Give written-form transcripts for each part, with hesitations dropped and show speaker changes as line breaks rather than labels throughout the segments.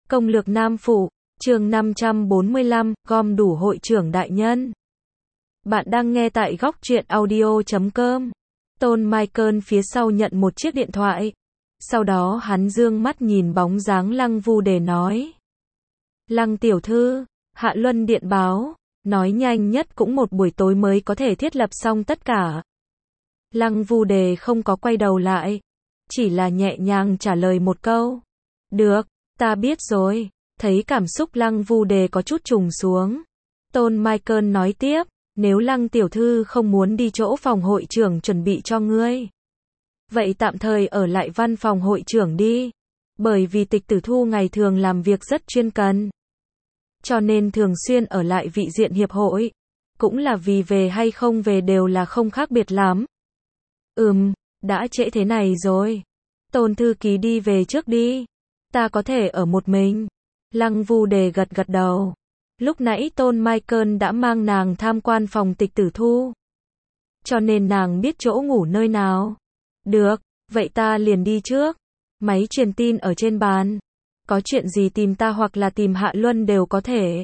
Công lược Nam Phủ, chương 545, gom đủ hội trưởng đại nhân. Bạn đang nghe tại góc truyện audio.com. Tôn Michael phía sau nhận một chiếc điện thoại. Sau đó hắn dương mắt nhìn bóng dáng Lăng Vu Đề nói. Lăng tiểu thư, Hạ Luân điện báo, nói nhanh nhất cũng một buổi tối mới có thể thiết lập xong tất cả. Lăng Vu Đề không có quay đầu lại, chỉ là nhẹ nhàng trả lời một câu. Được, ta biết rồi. Thấy cảm xúc Lăng Vu Đề có chút trùng xuống. Tôn Michael nói tiếp, nếu Lăng tiểu thư không muốn đi chỗ phòng hội trưởng chuẩn bị cho ngươi, vậy tạm thời ở lại văn phòng hội trưởng đi. Bởi vì Tịch Tử Thu ngày thường làm việc rất chuyên cần, cho nên thường xuyên ở lại vị diện hiệp hội. Cũng là vì về hay không về đều là không khác biệt lắm. Đã trễ thế này rồi. Tôn thư ký đi về trước đi. Ta có thể ở một mình. Lăng Vu Đề gật gật đầu. Lúc nãy Tôn Michael đã mang nàng tham quan phòng Tịch Tử Thu, cho nên nàng biết chỗ ngủ nơi nào. Được, vậy ta liền đi trước. Máy truyền tin ở trên bàn. Có chuyện gì tìm ta hoặc là tìm Hạ Luân đều có thể.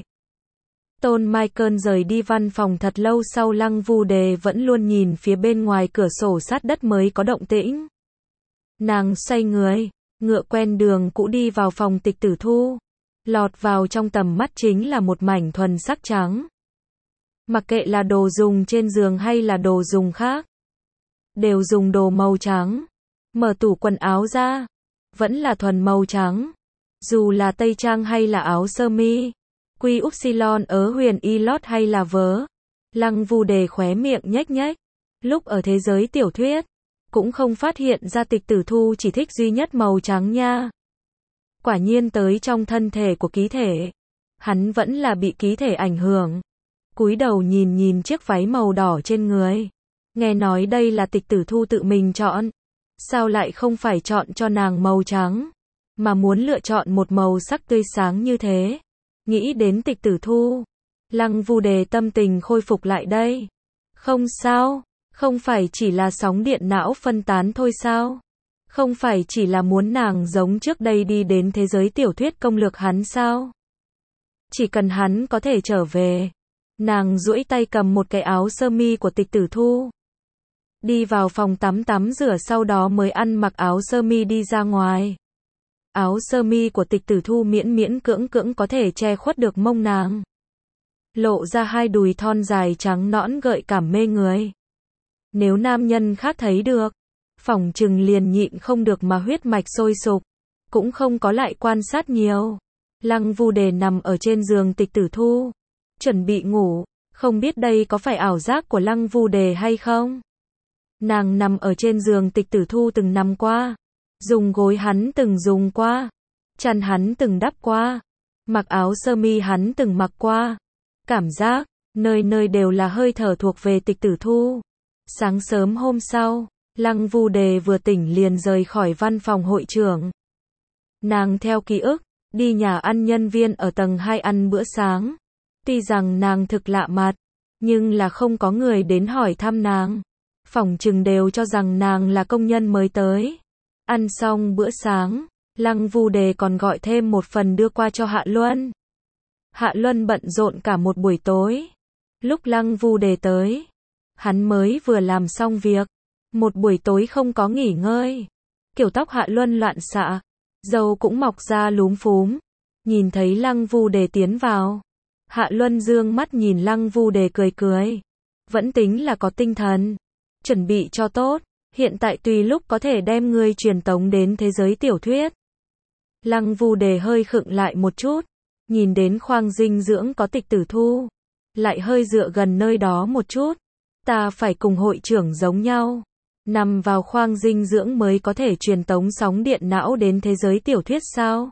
Tôn Michael rời đi văn phòng thật lâu sau Lăng Vu Đề vẫn luôn nhìn phía bên ngoài cửa sổ sát đất mới có động tĩnh. Nàng xoay người, ngựa quen đường cũ đi vào phòng Tịch Tử Thu. Lọt vào trong tầm mắt chính là một mảnh thuần sắc trắng. Mặc kệ là đồ dùng trên giường hay là đồ dùng khác, đều dùng đồ màu trắng. Mở tủ quần áo ra, vẫn là thuần màu trắng. Dù là tây trang hay là áo sơ mi, quy upsilon ớ huyền y lót hay là vớ. Lăng Vu Đề khóe miệng nhếch nhếch. Lúc ở thế giới tiểu thuyết, cũng không phát hiện ra Tịch Tử Thu chỉ thích duy nhất màu trắng nha. Quả nhiên tới trong thân thể của ký thể, hắn vẫn là bị ký thể ảnh hưởng. Cúi đầu nhìn nhìn chiếc váy màu đỏ trên người. Nghe nói đây là Tịch Tử Thu tự mình chọn. Sao lại không phải chọn cho nàng màu trắng, mà muốn lựa chọn một màu sắc tươi sáng như thế? Nghĩ đến Tịch Tử Thu, Lăng Vu Đề tâm tình khôi phục lại đây. Không sao, không phải chỉ là sóng điện não phân tán thôi sao? Không phải chỉ là muốn nàng giống trước đây đi đến thế giới tiểu thuyết công lược hắn sao? Chỉ cần hắn có thể trở về. Nàng duỗi tay cầm một cái áo sơ mi của Tịch Tử Thu, đi vào phòng tắm tắm rửa, sau đó mới ăn mặc áo sơ mi đi ra ngoài. Áo sơ mi của Tịch Tử Thu miễn miễn cưỡng cưỡng có thể che khuất được mông nàng, lộ ra hai đùi thon dài trắng nõn gợi cảm mê người. Nếu nam nhân khác thấy được, phỏng chừng liền nhịn không được mà huyết mạch sôi sục, cũng không có lại quan sát nhiều. Lăng Vu Đề nằm ở trên giường Tịch Tử Thu, chuẩn bị ngủ. Không biết đây có phải ảo giác của Lăng Vu Đề hay không? Nàng nằm ở trên giường Tịch Tử Thu từng nằm qua, dùng gối hắn từng dùng qua, chăn hắn từng đắp qua, mặc áo sơ mi hắn từng mặc qua. Cảm giác, nơi nơi đều là hơi thở thuộc về Tịch Tử Thu. Sáng sớm hôm sau, Lăng Vu Đề vừa tỉnh liền rời khỏi văn phòng hội trưởng. Nàng theo ký ức, đi nhà ăn nhân viên ở tầng 2 ăn bữa sáng. Tuy rằng nàng thực lạ mặt, nhưng là không có người đến hỏi thăm nàng. Phỏng chừng đều cho rằng nàng là công nhân mới tới. Ăn xong bữa sáng, Lăng Vu Đề còn gọi thêm một phần đưa qua cho Hạ Luân. Hạ Luân bận rộn cả một buổi tối. Lúc Lăng Vu Đề tới, hắn mới vừa làm xong việc. Một buổi tối không có nghỉ ngơi. Kiểu tóc Hạ Luân loạn xạ, râu cũng mọc ra lúm phúm. Nhìn thấy Lăng Vu Đề tiến vào, Hạ Luân dương mắt nhìn Lăng Vu Đề cười cười. Vẫn tính là có tinh thần. Chuẩn bị cho tốt, hiện tại tùy lúc có thể đem ngươi truyền tống đến thế giới tiểu thuyết. Lăng Vu Đề hơi khựng lại một chút, nhìn đến khoang dinh dưỡng có Tịch Tử Thu, lại hơi dựa gần nơi đó một chút. Ta phải cùng hội trưởng giống nhau, nằm vào khoang dinh dưỡng mới có thể truyền tống sóng điện não đến thế giới tiểu thuyết sao?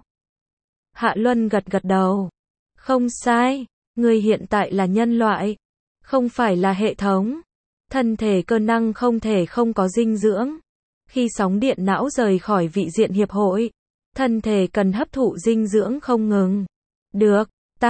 Hạ Luân gật gật đầu. Không sai, ngươi hiện tại là nhân loại, không phải là hệ thống. Thân thể cơ năng không thể không có dinh dưỡng. Khi sóng điện não rời khỏi vị diện hiệp hội, thân thể cần hấp thụ dinh dưỡng không ngừng. Được,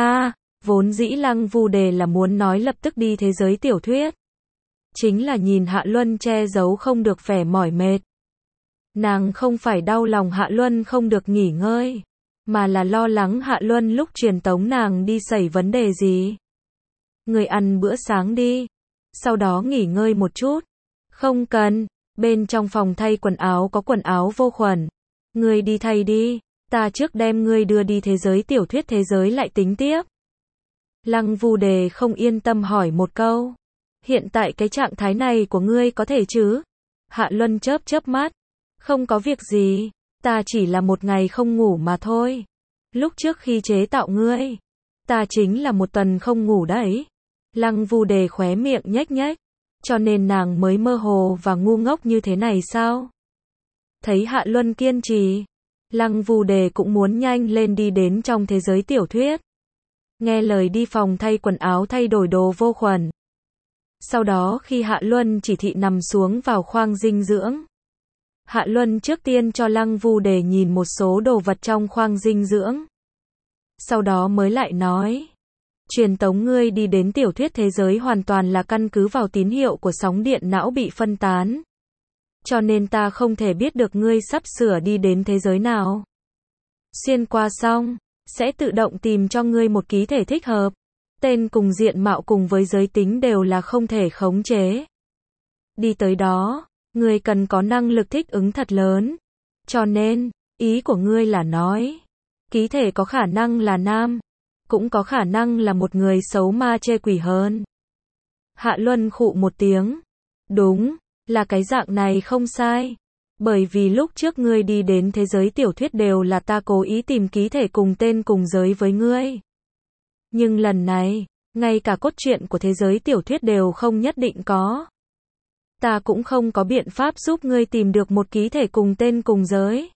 vốn dĩ Lăng Vu Đề là muốn nói lập tức đi thế giới tiểu thuyết. Chính là nhìn Hạ Luân che giấu không được vẻ mỏi mệt. Nàng không phải đau lòng Hạ Luân không được nghỉ ngơi, mà là lo lắng Hạ Luân lúc truyền tống nàng đi xảy vấn đề gì. Người ăn bữa sáng đi, sau đó nghỉ ngơi một chút. Không cần, bên trong phòng thay quần áo có quần áo vô khuẩn. Ngươi đi thay đi, ta trước đem ngươi đưa đi thế giới tiểu thuyết thế giới lại tính tiếp. Lăng Vu Đề không yên tâm hỏi một câu. Hiện tại cái trạng thái này của ngươi có thể chứ? Hạ Luân chớp chớp mắt. Không có việc gì, ta chỉ là một ngày không ngủ mà thôi. Lúc trước khi chế tạo ngươi, ta chính là một tuần không ngủ đấy. Lăng Vu Đề khóe miệng nhếch nhếch. Cho nên nàng mới mơ hồ và ngu ngốc như thế này sao? Thấy Hạ Luân kiên trì, Lăng Vu Đề cũng muốn nhanh lên đi đến trong thế giới tiểu thuyết. Nghe lời đi phòng thay quần áo thay đổi đồ vô khuẩn. Sau đó khi Hạ Luân chỉ thị nằm xuống vào khoang dinh dưỡng. Hạ Luân trước tiên cho Lăng Vu Đề nhìn một số đồ vật trong khoang dinh dưỡng. Sau đó mới lại nói. Truyền tống ngươi đi đến tiểu thuyết thế giới hoàn toàn là căn cứ vào tín hiệu của sóng điện não bị phân tán. Cho nên ta không thể biết được ngươi sắp sửa đi đến thế giới nào. Xuyên qua xong, sẽ tự động tìm cho ngươi một ký thể thích hợp. Tên cùng diện mạo cùng với giới tính đều là không thể khống chế. Đi tới đó, ngươi cần có năng lực thích ứng thật lớn. Cho nên, ý của ngươi là nói, ký thể có khả năng là nam, cũng có khả năng là một người xấu ma chê quỷ hơn. Hạ Luân khụ một tiếng. Đúng, là cái dạng này không sai. Bởi vì lúc trước ngươi đi đến thế giới tiểu thuyết đều là ta cố ý tìm ký thể cùng tên cùng giới với ngươi. Nhưng lần này, ngay cả cốt truyện của thế giới tiểu thuyết đều không nhất định có. Ta cũng không có biện pháp giúp ngươi tìm được một ký thể cùng tên cùng giới.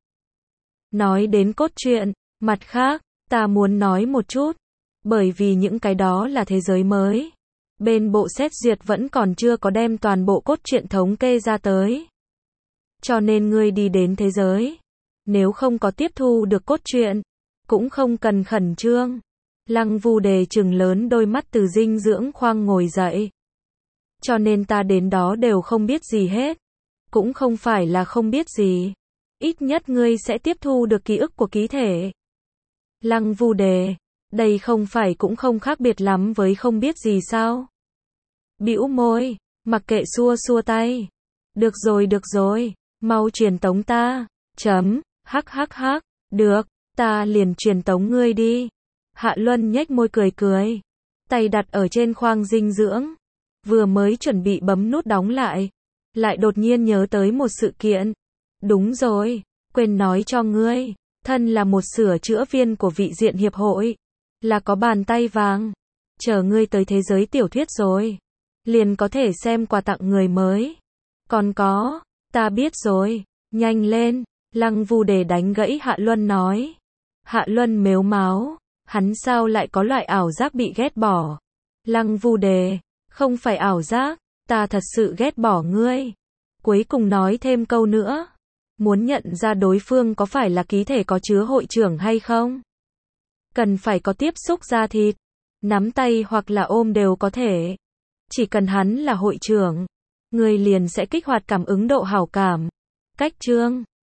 Nói đến cốt truyện, mặt khác, ta muốn nói một chút. Bởi vì những cái đó là thế giới mới. Bên bộ xét duyệt vẫn còn chưa có đem toàn bộ cốt truyện thống kê ra tới. Cho nên ngươi đi đến thế giới. Nếu không có tiếp thu được cốt truyện, cũng không cần khẩn trương. Lăng Vu Đề trừng lớn đôi mắt từ dinh dưỡng khoang ngồi dậy. Cho nên ta đến đó đều không biết gì hết. Cũng không phải là không biết gì. Ít nhất ngươi sẽ tiếp thu được ký ức của ký thể. Lăng Vu Đề, đây không phải cũng không khác biệt lắm với không biết gì sao? Bĩu môi, mặc kệ xua xua tay. Được rồi, mau truyền tống ta. Hắc hắc hắc, được, ta liền truyền tống ngươi đi. Hạ Luân nhếch môi cười. Tay đặt ở trên khoang dinh dưỡng. Vừa mới chuẩn bị bấm nút đóng lại. Lại đột nhiên nhớ tới một sự kiện. Đúng rồi, quên nói cho ngươi. Thân là một sửa chữa viên của vị diện hiệp hội. Là có bàn tay vàng. Chờ ngươi tới thế giới tiểu thuyết rồi. Liền có thể xem quà tặng người mới. Còn có, ta biết rồi. Nhanh lên. Lăng Vu Đề đánh gãy Hạ Luân nói. Hạ Luân mếu máo. Hắn sao lại có loại ảo giác bị ghét bỏ. Lăng Vu Đề, không phải ảo giác, ta thật sự ghét bỏ ngươi. Cuối cùng nói thêm câu nữa. Muốn nhận ra đối phương có phải là ký thể có chứa hội trưởng hay không? Cần phải có tiếp xúc da thịt, nắm tay hoặc là ôm đều có thể. Chỉ cần hắn là hội trưởng, ngươi liền sẽ kích hoạt cảm ứng độ hảo cảm. Cách chương